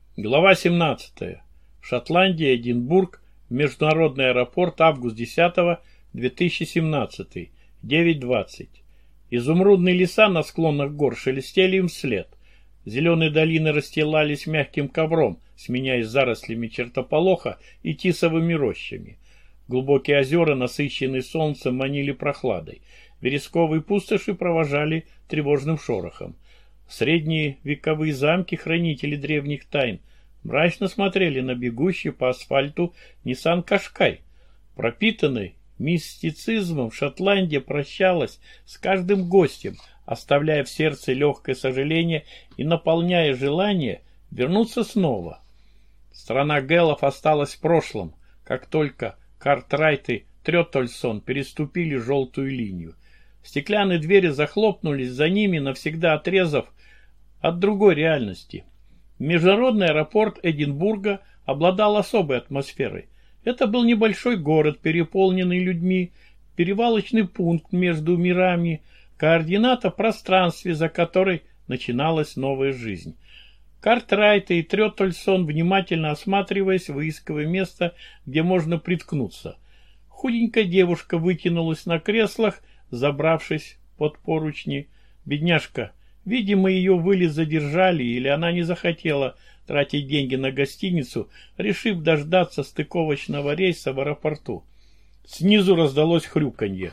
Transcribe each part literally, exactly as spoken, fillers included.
Глава семнадцатая. Шотландия, Эдинбург, международный аэропорт, август десятого, две тысячи семнадцатый, девять двадцать. Изумрудные леса на склонах гор шелестели им вслед. Зеленые долины расстилались мягким ковром, сменяясь зарослями чертополоха и тисовыми рощами. Глубокие озера, насыщенные солнцем, манили прохладой. Вересковые пустоши провожали тревожным шорохом. Средние вековые замки, хранители древних тайн, мрачно смотрели на бегущий по асфальту Ниссан Кашкай. Пропитанный мистицизмом, Шотландия прощалась с каждым гостем, оставляя в сердце легкое сожаление и наполняя желание вернуться снова. Страна Гэллов осталась в прошлом, как только Картрайт и Треттольсон переступили желтую линию. Стеклянные двери захлопнулись за ними, навсегда отрезав от другой реальности. Международный аэропорт Эдинбурга обладал особой атмосферой. Это был небольшой город, переполненный людьми, перевалочный пункт между мирами, координата в пространстве, за которой начиналась новая жизнь. Картрайт и Треттольсон, внимательно осматриваясь, выискивая место, где можно приткнуться. Худенькая девушка вытянулась на креслах, забравшись под поручни. Бедняжка, видимо, ее вылет задержали, или она не захотела тратить деньги на гостиницу, решив дождаться стыковочного рейса в аэропорту. Снизу раздалось хрюканье.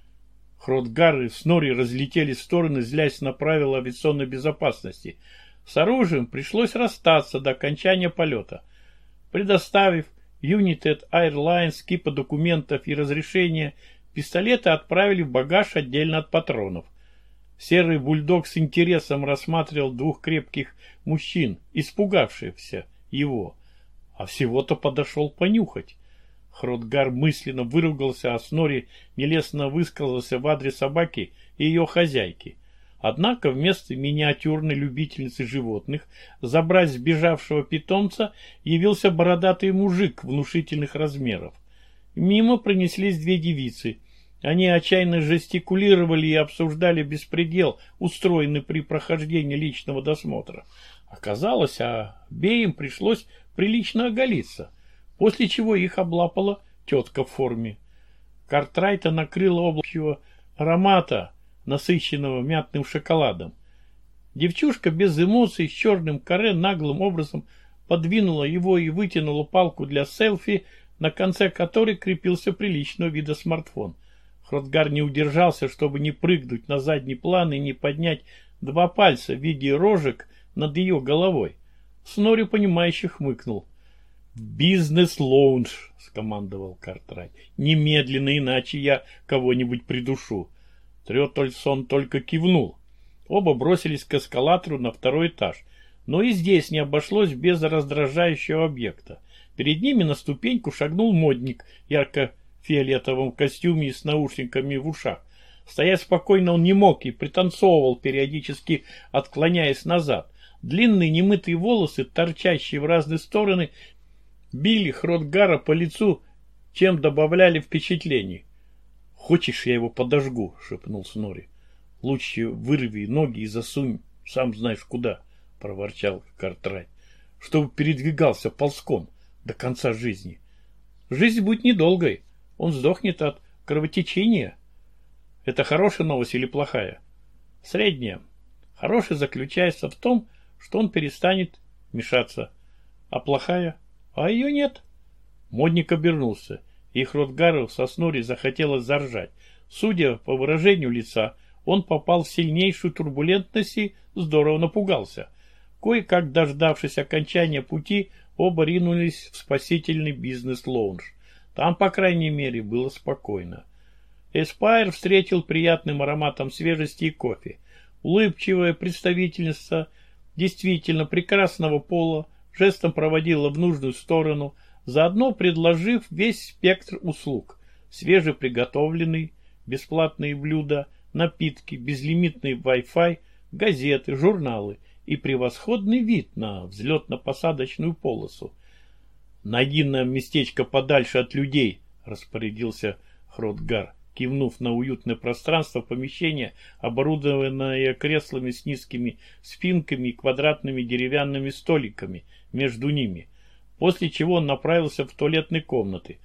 Хротгар и Снори разлетелись в стороны, злясь на правила авиационной безопасности. С оружием пришлось расстаться до окончания полета. Предоставив United Airlines кипа документов и разрешения, пистолеты отправили в багаж отдельно от патронов. Серый бульдог с интересом рассматривал двух крепких мужчин, испугавшихся его, а всего-то подошел понюхать. Хротгар мысленно выругался, а Снори нелестно высказался в адрес собаки и ее хозяйки. Однако вместо миниатюрной любительницы животных забрать сбежавшего питомца явился бородатый мужик внушительных размеров. Мимо пронеслись две девицы. Они отчаянно жестикулировали и обсуждали беспредел, устроенный при прохождении личного досмотра. Оказалось, обеим пришлось прилично оголиться, после чего их облапала тетка в форме. Картрайта накрыла облачного аромата, насыщенного мятным шоколадом. Девчушка без эмоций с черным каре наглым образом подвинула его и вытянула палку для селфи, на конце которой крепился приличного вида смартфон. Хротгар не удержался, чтобы не прыгнуть на задний план и не поднять два пальца в виде рожек над ее головой. Снори, понимающе хмыкнул. «Бизнес-лоунж», — скомандовал Картрайт. «Немедленно, иначе я кого-нибудь придушу». Треттольсон только кивнул. Оба бросились к эскалатору на второй этаж. Но и здесь не обошлось без раздражающего объекта. Перед ними на ступеньку шагнул модник в ярко-фиолетовом костюме и с наушниками в ушах. Стоять спокойно он не мог и пританцовывал, периодически отклоняясь назад. Длинные немытые волосы, торчащие в разные стороны, били Хротгара по лицу, чем добавляли впечатлений. «Хочешь, я его подожгу?» — шепнул Снори. «Лучше вырви ноги и засунь, сам знаешь куда», — проворчал Картрайт, «чтобы передвигался ползком до конца жизни. Жизнь будет недолгой, он сдохнет от кровотечения». «Это хорошая новость или плохая?» «Средняя. Хорошая заключается в том, что он перестанет мешаться. А плохая? А ее нет». Модник обернулся. И Хротгару со Снори захотелось заржать. Судя по выражению лица, он попал в сильнейшую турбулентность и здорово напугался. Кое-как дождавшись окончания пути, оба ринулись в спасительный бизнес-лоунж. Там, по крайней мере, было спокойно. Эспайр встретил приятным ароматом свежести и кофе. Улыбчивая представительница действительно прекрасного пола жестом проводила в нужную сторону, заодно предложив весь спектр услуг: свежеприготовленные, бесплатные блюда, напитки, безлимитный Wi-Fi, газеты, журналы и превосходный вид на взлетно-посадочную полосу. «Найди нам местечко подальше от людей», — распорядился Хротгар. кивнув на уютное пространство помещения, оборудованное креслами с низкими спинками и квадратными деревянными столиками между ними, после чего он направился в туалетные комнаты,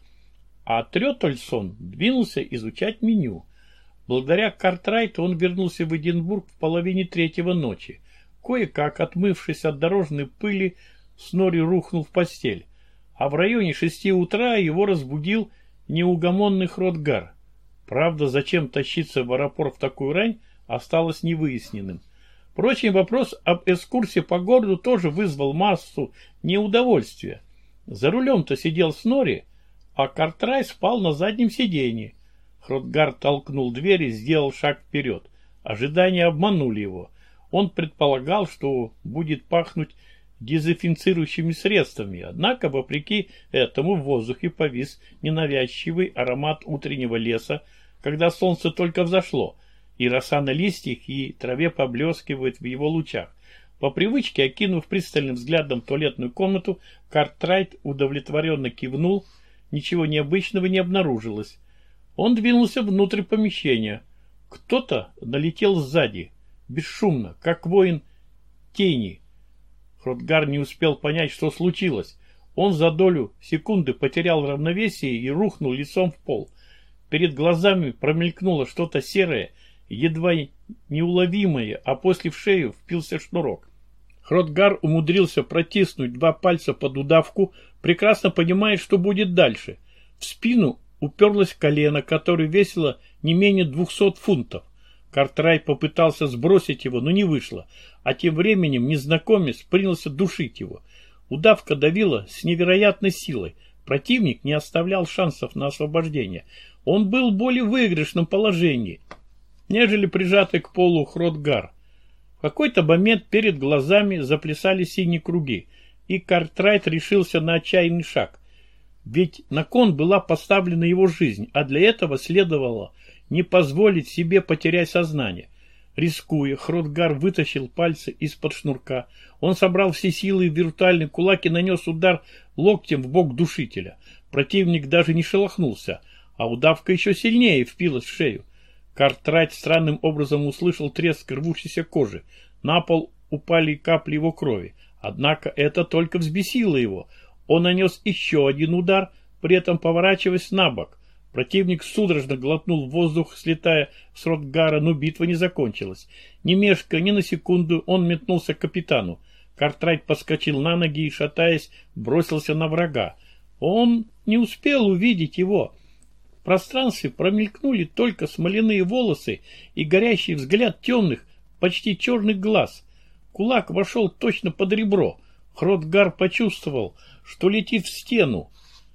а Трётольсон двинулся изучать меню. Благодаря Картрайту он вернулся в Эдинбург в половине третьего ночи. Кое-как, отмывшись от дорожной пыли, Снорри рухнул в постель, а в районе шести утра его разбудил неугомонный Хродгар. Правда, зачем тащиться в аэропорт в такую рань, осталось невыясненным. Впрочем, вопрос об экскурсии по городу тоже вызвал массу неудовольствия. За рулем-то сидел Снорри, а Картрайт спал на заднем сиденье. Хродгар толкнул дверь и сделал шаг вперед. Ожидания обманули его. Он предполагал, что будет пахнуть дезинфицирующими средствами, однако, вопреки этому, в воздухе повис ненавязчивый аромат утреннего леса, когда солнце только взошло, и роса на листьях и траве поблескивает в его лучах. По привычке, окинув пристальным взглядом туалетную комнату, Картрайт удовлетворенно кивнул, ничего необычного не обнаружилось. Он двинулся внутрь помещения. Кто-то налетел сзади, бесшумно, как воин тени. Хродгар не успел понять, что случилось. Он за долю секунды потерял равновесие и рухнул лицом в пол. Перед глазами промелькнуло что-то серое, едва неуловимое, а после в шею впился шнурок. Хродгар умудрился протиснуть два пальца под удавку, прекрасно понимая, что будет дальше. В спину уперлось колено, которое весило не менее двухсот фунтов. Картрайт попытался сбросить его, но не вышло, а тем временем незнакомец принялся душить его. Удавка давила с невероятной силой. Противник не оставлял шансов на освобождение. Он был в более выигрышном положении, нежели прижатый к полу Хродгар. В какой-то момент перед глазами заплясали синие круги, и Картрайт решился на отчаянный шаг. Ведь на кон была поставлена его жизнь, а для этого следовало не позволить себе потерять сознание. Рискуя, Хродгар вытащил пальцы из-под шнурка. Он собрал все силы в виртуальный кулак и нанес удар локтем в бок душителя. Противник даже не шелохнулся, а удавка еще сильнее впилась в шею. Картрайт странным образом услышал треск рвущейся кожи. На пол упали капли его крови. Однако это только взбесило его. Он нанес еще один удар, при этом поворачиваясь на бок. Противник судорожно глотнул воздух, слетая с Хродгара, но битва не закончилась. Не мешкая ни на секунду, он метнулся к капитану. Картрайт подскочил на ноги и, шатаясь, бросился на врага. Он не успел увидеть его. В пространстве промелькнули только смоляные волосы и горящий взгляд темных, почти черных глаз. Кулак вошел точно под ребро. Хродгар почувствовал, что летит в стену.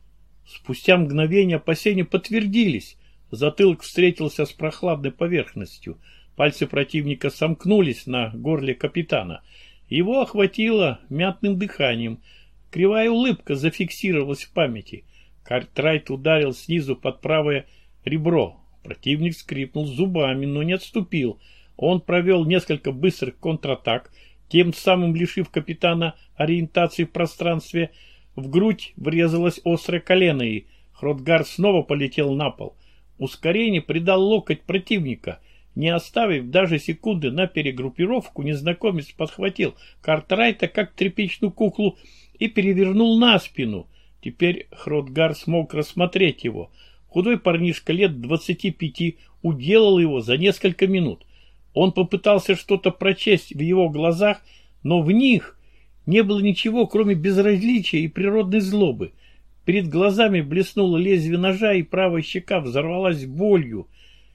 Спустя мгновение опасения подтвердились. Затылок встретился с прохладной поверхностью. Пальцы противника сомкнулись на горле капитана. Его охватило мятным дыханием. Кривая улыбка зафиксировалась в памяти. Картрайт ударил снизу под правое ребро. Противник скрипнул зубами, но не отступил. Он провел несколько быстрых контратак, тем самым лишив капитана ориентации в пространстве. В грудь врезалось острое колено, и Хродгар снова полетел на пол. Ускорение придал локоть противника. Не оставив даже секунды на перегруппировку, незнакомец подхватил Картрайта как тряпичную куклу и перевернул на спину. Теперь Хродгар смог рассмотреть его. Худой парнишка лет двадцати пяти уделал его за несколько минут. Он попытался что-то прочесть в его глазах, но в них не было ничего, кроме безразличия и природной злобы. Перед глазами блеснуло лезвие ножа, и правая щека взорвалась болью.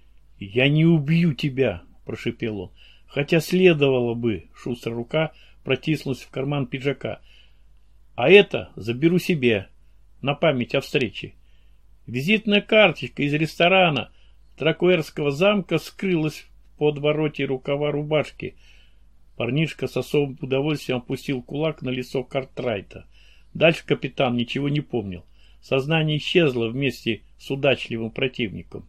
«Я не убью тебя», — прошипел он. «Хотя следовало бы», — шустрая рука протиснулась в карман пиджака. «А это заберу себе, на память о встрече». Визитная карточка из ресторана Тракуэрского замка скрылась в подвороте рукава рубашки. Парнишка с особым удовольствием опустил кулак на лицо Картрайта. Дальше капитан ничего не помнил. Сознание исчезло вместе с удачливым противником.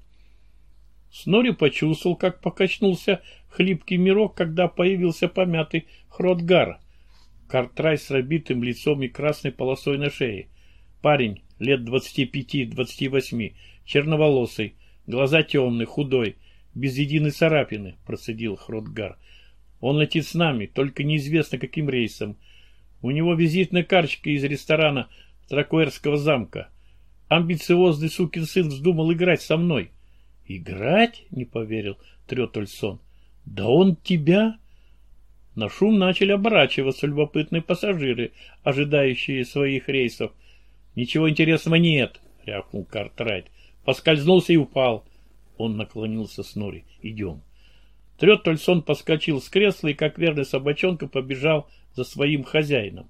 Снорри почувствовал, как покачнулся хлипкий мирок, когда появился помятый Хродгар. Картрайт с разбитым лицом и красной полосой на шее. Парень лет двадцати пяти-двадцати восьми, черноволосый, Глаза темные, худой, без единой царапины, процедил Хротгар. Он летит с нами, только неизвестно каким рейсом. У него визитная карточка из ресторана Тракуэрского замка. Амбициозный сукин сын вздумал играть со мной. Играть? Не поверил Трётольсон. Да он тебя... На шум начали оборачиваться любопытные пассажиры, ожидающие своих рейсов. Ничего интересного нет, рявкнул Картрайт. Поскользнулся и упал. Он наклонился Снори. Идем. Трётольсон поскочил с кресла и, как верный собачонка, побежал за своим хозяином.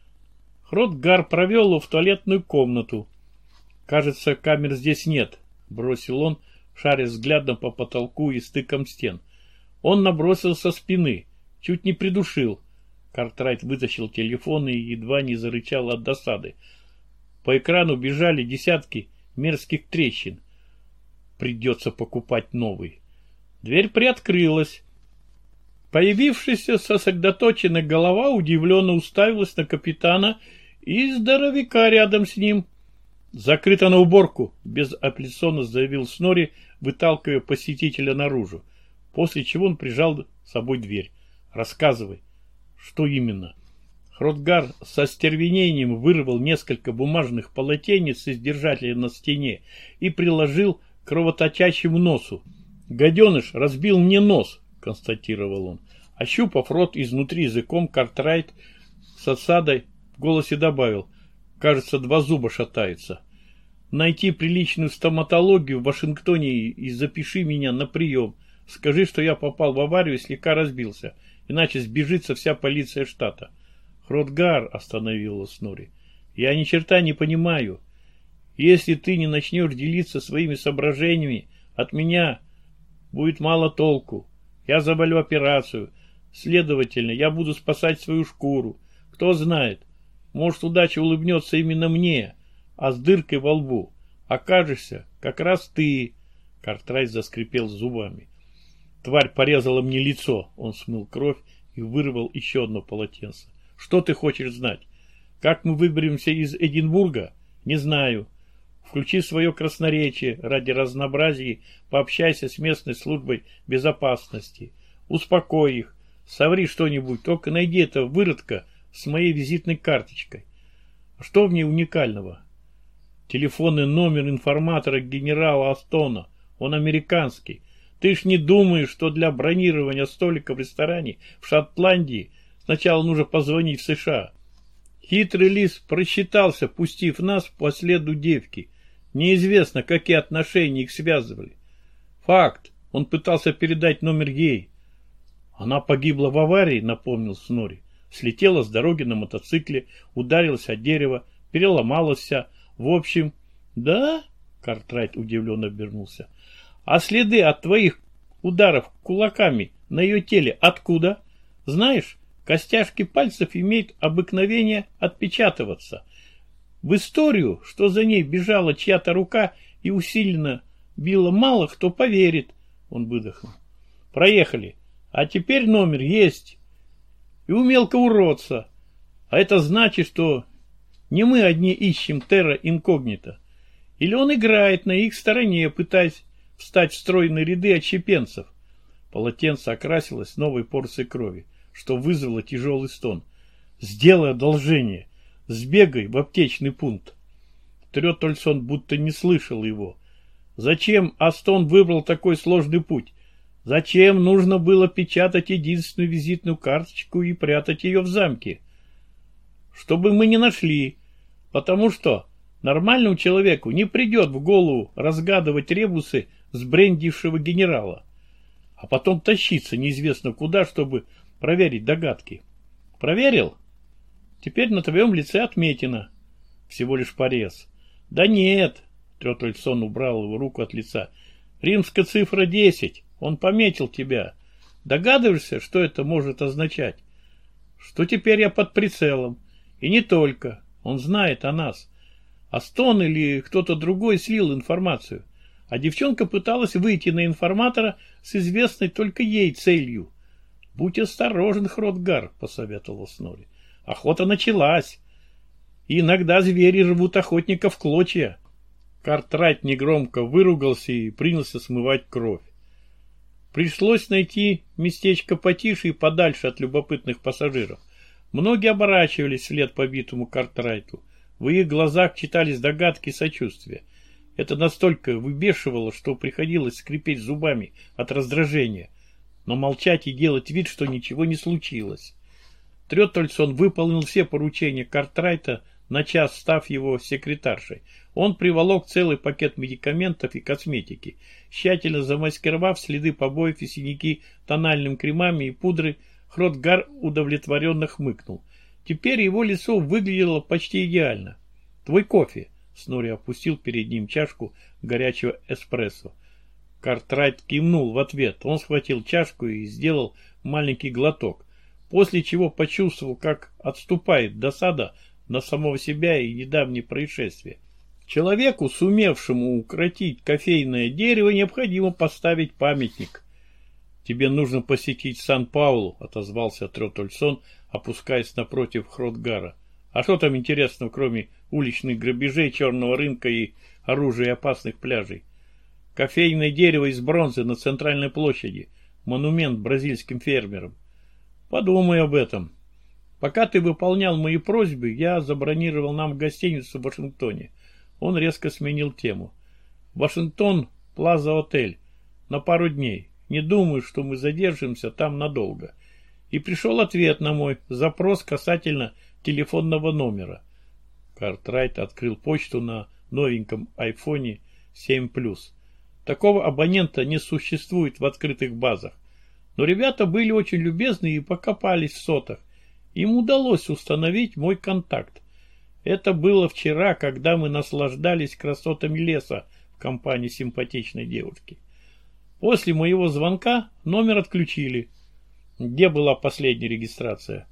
Хротгар провел его в туалетную комнату. Кажется, камер здесь нет, бросил он, шаря взглядом по потолку и стыком стен. Он набросился со спины, чуть не придушил. Картрайт вытащил телефон и едва не зарычал от досады. По экрану бежали десятки мерзких трещин. Придется покупать новый. Дверь приоткрылась. Появившаяся сосредоточенная голова удивленно уставилась на капитана и здоровяка рядом с ним. «Закрыто на уборку», — безапелляционно заявил Снори, выталкивая посетителя наружу, после чего он прижал с собой дверь. «Рассказывай». «Что именно?» Хротгар со стервенением вырвал несколько бумажных полотенец из держателя на стене и приложил к кровоточащему носу. «Гаденыш разбил мне нос», — констатировал он. Ощупав рот изнутри языком, Картрайт с осадой в голосе добавил: «Кажется, два зуба шатаются. Найти приличную стоматологию в Вашингтоне и запиши меня на прием. Скажи, что я попал в аварию и слегка разбился, иначе сбежится вся полиция штата». «Хротгар», — остановила Снори, — «я ни черта не понимаю. Если ты не начнешь делиться своими соображениями, от меня будет мало толку. Я завалю операцию. Следовательно, я буду спасать свою шкуру. Кто знает, может, удача улыбнется именно мне, а с дыркой во лбу окажешься как раз ты». Картрайт заскрипел зубами. «Тварь порезала мне лицо». Он смыл кровь и вырвал еще одно полотенце. «Что ты хочешь знать? Как мы выберемся из Эдинбурга? Не знаю. Включи свое красноречие, ради разнообразия пообщайся с местной службой безопасности. Успокой их, соври что-нибудь, только найди этого выродка с моей визитной карточкой. Что в ней уникального? Телефонный номер информатора генерала Астона, он американский. Ты ж не думаешь, что для бронирования столика в ресторане в Шотландии сначала нужно позвонить в США? Хитрый лис просчитался, пустив нас по следу девки. Неизвестно, какие отношения их связывали. Факт, он пытался передать номер ей. Она погибла в аварии, напомнил Снори. Слетела с дороги на мотоцикле, ударилась о дерево, переломалась вся. В общем, да? Картрайт удивленно обернулся. А следы от твоих ударов кулаками на ее теле откуда? Знаешь, костяшки пальцев имеют обыкновение отпечатываться. В историю, что за ней бежала чья-то рука и усиленно била, мало кто поверит. Он выдохнул. Проехали. А теперь номер есть. И у мелкого уродца. А это значит, что не мы одни ищем терра инкогнито. Или он играет на их стороне, пытаясь встать в стройные ряды отщепенцев. Полотенце окрасилось новой порцией крови, что вызвало тяжелый стон. «Сделай одолжение. Сбегай в аптечный пункт». Трётольсон будто не слышал его. Зачем Астон выбрал такой сложный путь? Зачем нужно было печатать единственную визитную карточку и прятать ее в замке? Чтобы мы не нашли. Потому что нормальному человеку не придет в голову разгадывать ребусы сбрендившего генерала, а потом тащиться неизвестно куда, чтобы проверить догадки. Проверил? Теперь на твоем лице отметина. Всего лишь порез. Да нет, Трётольсон убрал его руку от лица. Римская цифра десять. Он пометил тебя. Догадываешься, что это может означать? Что теперь я под прицелом. И не только. Он знает о нас. Астон или кто-то другой слил информацию. А девчонка пыталась выйти на информатора с известной только ей целью. «Будь осторожен, Хротгар», — посоветовал Снори. «Охота началась. И иногда звери рвут охотника в клочья». Картрайт негромко выругался и принялся смывать кровь. Пришлось найти местечко потише и подальше от любопытных пассажиров. Многие оборачивались вслед побитому Картрайту. В их глазах читались догадки и сочувствия. Это настолько выбешивало, что приходилось скрипеть зубами от раздражения, но молчать и делать вид, что ничего не случилось. Треттельсон выполнил все поручения Картрайта, на час став его секретаршей. Он приволок целый пакет медикаментов и косметики, тщательно замаскировав следы побоев и синяки тональным кремами и пудрой. Хротгар удовлетворенно хмыкнул. Теперь его лицо выглядело почти идеально. «Твой кофе!» — Снори опустил перед ним чашку горячего эспрессо. Картрайт кивнул в ответ. Он схватил чашку и сделал маленький глоток, после чего почувствовал, как отступает досада на самого себя и недавнее происшествие. Человеку, сумевшему укротить кофейное дерево, необходимо поставить памятник. «Тебе нужно посетить Сан-Паулу», — отозвался Треттельсон, опускаясь напротив Хротгара. «А что там интересного, кроме уличных грабежей, черного рынка и оружия и опасных пляжей? Кофейное дерево из бронзы на центральной площади, монумент бразильским фермерам. Подумай об этом. Пока ты выполнял мои просьбы, я забронировал нам гостиницу в Вашингтоне». Он резко сменил тему. «Вашингтон, Плаза Отель. На пару дней. Не думаю, что мы задержимся там надолго». И пришел ответ на мой запрос касательно телефонного номера. Картрайт открыл почту на новеньком айфоне семь плюс. Такого абонента не существует в открытых базах. Но ребята были очень любезны и покопались в сотах. Им удалось установить мой контакт. Это было вчера, когда мы наслаждались красотами леса в компании симпатичной девушки. После моего звонка номер отключили. Где была последняя регистрация?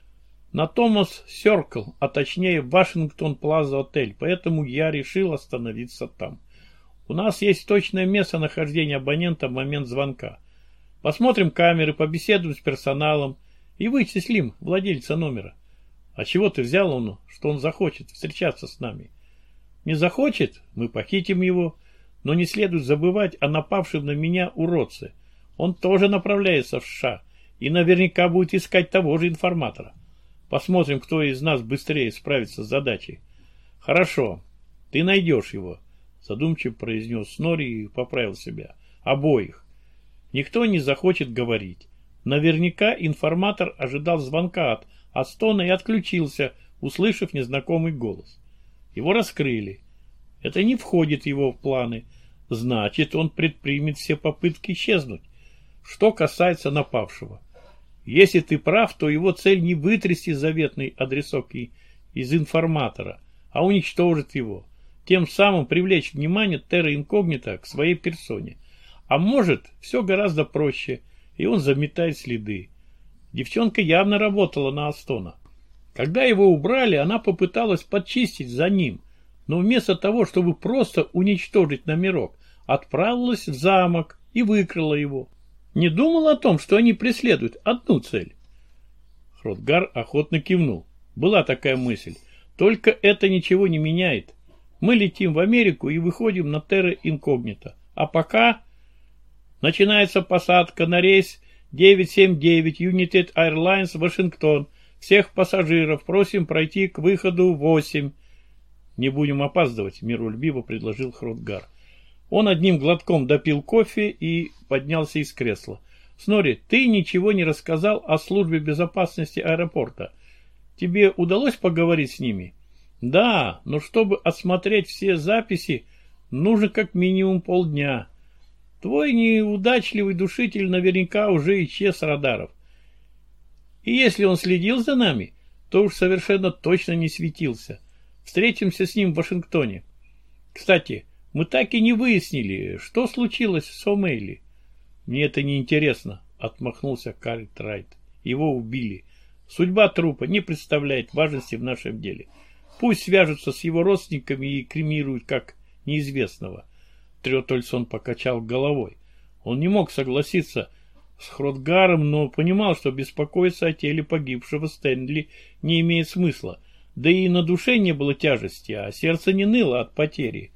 На Томас Сёркл, а точнее Вашингтон Плаза Отель, поэтому я решил остановиться там. У нас есть точное местонахождение абонента в момент звонка. Посмотрим камеры, побеседуем с персоналом и вычислим владельца номера. А чего ты взял он, что он захочет встречаться с нами? Не захочет, мы похитим его, но не следует забывать о напавшем на меня уродце. Он тоже направляется в США и наверняка будет искать того же информатора. Посмотрим, кто из нас быстрее справится с задачей. Хорошо, ты найдешь его, задумчиво произнес Снори и поправил себя. Обоих. Никто не захочет говорить. Наверняка информатор ожидал звонка от Астона и отключился, услышав незнакомый голос. Его раскрыли. Это не входит в его планы. Значит, он предпримет все попытки исчезнуть. Что касается напавшего. Если ты прав, то его цель не вытрясти заветный адресок из информатора, а уничтожить его. Тем самым привлечь внимание терра инкогнито к своей персоне. А может, все гораздо проще, и он заметает следы. Девчонка явно работала на Астона. Когда его убрали, она попыталась подчистить за ним, но вместо того, чтобы просто уничтожить номерок, отправилась в замок и выкрала его. Не думал о том, что они преследуют одну цель. Хротгар охотно кивнул. Была такая мысль. Только это ничего не меняет. Мы летим в Америку и выходим на терра инкогнито. А пока начинается посадка на рейс девятьсот семьдесят девять United Airlines Вашингтон. Всех пассажиров просим пройти к выходу восемь. Не будем опаздывать, миролюбиво предложил Хротгар. Он одним глотком допил кофе и поднялся из кресла. Снори, ты ничего не рассказал о службе безопасности аэропорта. Тебе удалось поговорить с ними? Да, но чтобы осмотреть все записи, нужно как минимум полдня. Твой неудачливый душитель наверняка уже исчез с радаров. И если он следил за нами, то уж совершенно точно не светился. Встретимся с ним в Вашингтоне. Кстати, мы так и не выяснили, что случилось с О'Мейли. Мне это не интересно, отмахнулся Картрайт. Его убили. Судьба трупа не представляет важности в нашем деле. Пусть свяжутся с его родственниками и кремируют как неизвестного. Треттельсон покачал головой. Он не мог согласиться с Хротгаром, но понимал, что беспокоиться о теле погибшего Стэнли не имеет смысла. Да и на душе не было тяжести, а сердце не ныло от потери.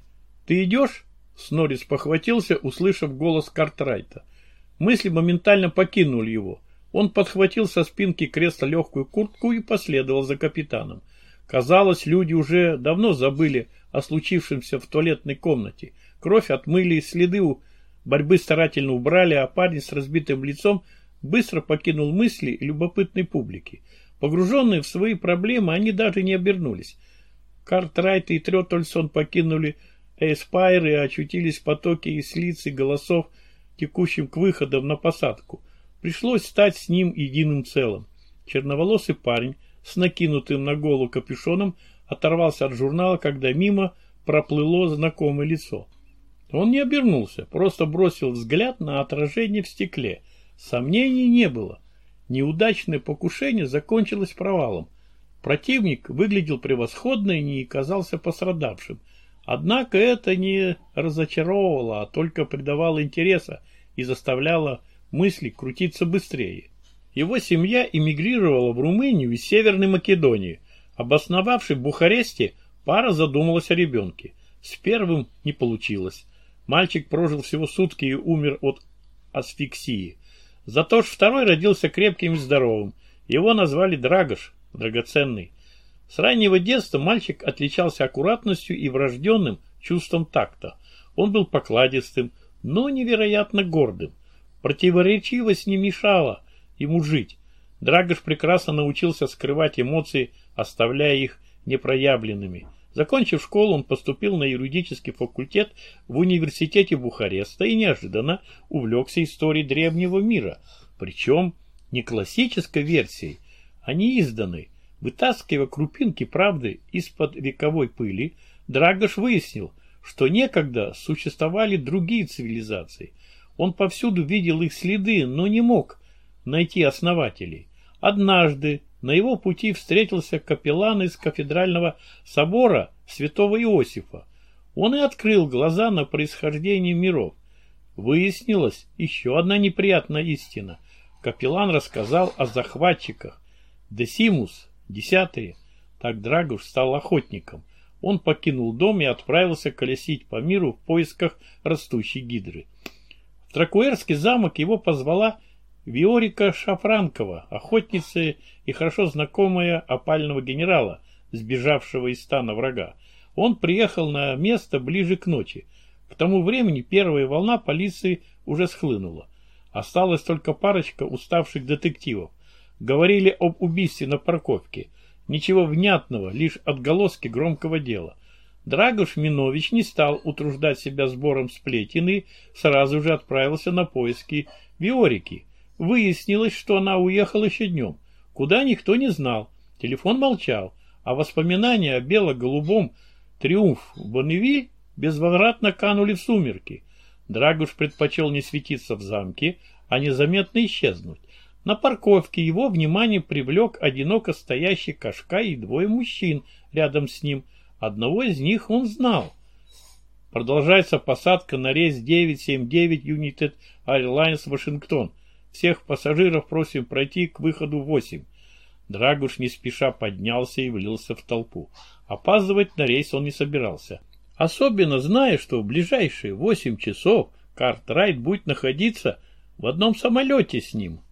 «Ты идешь?» Сноррис похватился, услышав голос Картрайта. Мысли моментально покинули его. Он подхватил со спинки кресла легкую куртку и последовал за капитаном. Казалось, люди уже давно забыли о случившемся в туалетной комнате. Кровь отмыли, следы борьбы старательно убрали, а парень с разбитым лицом быстро покинул мысли любопытной публики. Погруженные в свои проблемы, они даже не обернулись. Картрайт и Трёттельсон покинули Эспайр и очутились в потоке из лиц и голосов, текущим к выходам на посадку. Пришлось стать с ним единым целым. Черноволосый парень с накинутым на голову капюшоном оторвался от журнала, когда мимо проплыло знакомое лицо. Он не обернулся, просто бросил взгляд на отражение в стекле. Сомнений не было. Неудачное покушение закончилось провалом. Противник выглядел превосходно и не казался пострадавшим. Однако это не разочаровывало, а только придавало интереса и заставляло мысли крутиться быстрее. Его семья эмигрировала в Румынию из Северной Македонии. Обосновавшись в Бухаресте, пара задумалась о ребенке. С первым не получилось. Мальчик прожил всего сутки и умер от асфиксии. Зато ж второй родился крепким и здоровым. Его назвали Драгош, драгоценный. С раннего детства мальчик отличался аккуратностью и врожденным чувством такта. Он был покладистым, но невероятно гордым. Противоречивость не мешала ему жить. Драгош прекрасно научился скрывать эмоции, оставляя их непроявленными. Закончив школу, он поступил на юридический факультет в университете Бухареста и неожиданно увлекся историей древнего мира. Причем не классической версией, а неизданной. Вытаскивая крупинки правды из-под вековой пыли, Драгош выяснил, что некогда существовали другие цивилизации. Он повсюду видел их следы, но не мог найти основателей. Однажды на его пути встретился капеллан из кафедрального собора святого Иосифа. Он и открыл глаза на происхождение миров. Выяснилась еще одна неприятная истина. Капеллан рассказал о захватчиках. Десимус, десятый, так Драгош стал охотником. Он покинул дом и отправился колесить по миру в поисках растущей гидры. В Тракуэрский замок его позвала Виорика Шафранкова, охотница и хорошо знакомая опального генерала, сбежавшего из стана врага. Он приехал на место ближе к ночи. К тому времени первая волна полиции уже схлынула. Осталась только парочка уставших детективов. Говорили об убийстве на парковке. Ничего внятного, лишь отголоски громкого дела. Драгош Минович не стал утруждать себя сбором сплетен и сразу же отправился на поиски Виорики. Выяснилось, что она уехала еще днем. Куда никто не знал. Телефон молчал, а воспоминания о бело-голубом триумф Бонневиль безвозвратно канули в сумерки. Драгош предпочел не светиться в замке, а незаметно исчезнуть. На парковке его внимание привлек одиноко стоящий Кашкай и двое мужчин рядом с ним. Одного из них он знал. Продолжается посадка на рейс девятьсот семьдесят девять United Airlines Вашингтон. Всех пассажиров просим пройти к выходу восемь. Драгош не спеша поднялся и влился в толпу. Опаздывать на рейс он не собирался. Особенно зная, что в ближайшие восемь часов Картрайт будет находиться в одном самолете с ним.